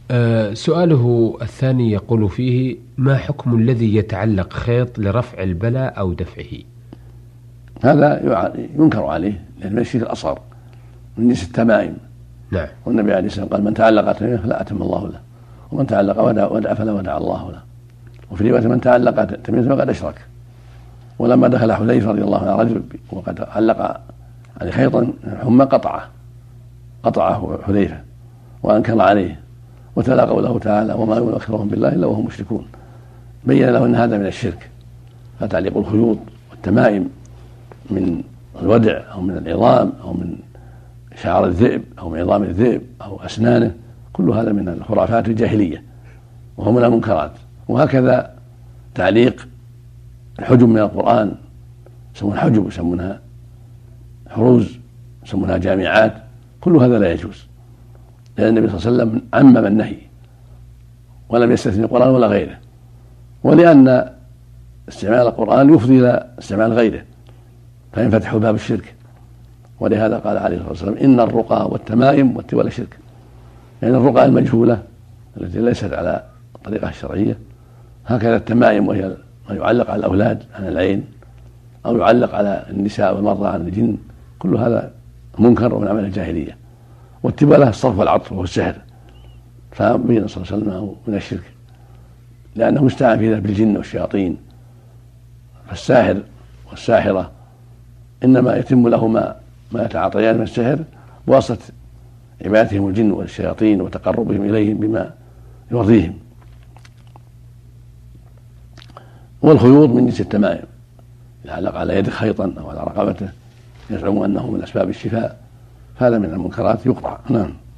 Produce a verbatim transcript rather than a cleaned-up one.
أه سؤاله الثاني يقول فيه: ما حكم الذي يتعلق خيط لرفع البلاء أو دفعه؟ هذا ينكر عليه لأن من الشرك الأصغر من جنس التمائم. نعم. والنبي عليه الصلاة والسلام قال: من تعلق تميمة فلا أتم الله له، ومن تعلق ودع فلا ودع الله له. وفي رواية: من تعلق تميمة فقد أشرك. ولما دخل حذيفة رضي الله عنه رجل وقد علق عليه خيطا حمى قطعه قطعه حذيفة وأنكر عليه، وتلا قوله تعالى: وما يؤمن أكثرهم بالله إلا وهم مشركون. بين له أن هذا من الشرك. فتعليق الخيوط والتمائم من الودع أو من العظام أو من شعر الذئب أو من عظام الذئب أو أسنانه، كل هذا من الخرافات الجاهلية وهو من المنكرات. وهكذا تعليق الحجب من القرآن، يسمونها حجب يسمونها حروز يسمونها جامعات، كل هذا لا يجوز، لأن النبي صلى الله عليه وسلم عمم النهي ولم يستثني القرآن ولا غيره، ولأن استعمال القرآن يفضي إلى استعمال غيره فينفتح باب الشرك. ولهذا قال عليه الصلاة والسلام: إن الرقى والتمائم والتوالى شرك. يعني الرقى المجهولة التي ليست على الطريقة الشرعية، هكذا التمائم وهي ما يعلق على الأولاد عن العين أو يعلق على النساء والمرضى عن الجن، كل هذا منكر ومن عمل الجاهلية. والتوالى الصرف والعطف وهو السحر، فبين صلى الله عليه وسلم أنه من الشرك لأنه استعان في ذلك بالجن والشياطين. فالساحر والساحرة إنما يتم لهما ما يتعاطيان من السحر بواسطة عبادتهم الجن والشياطين وتقربهم إليهم بما يرضيهم. والخيوط من جنس التمائم، يعلق على يده خيطا أو على رقبته يزعم أنه من أسباب الشفاء، هذا من المنكرات يقطع. نعم.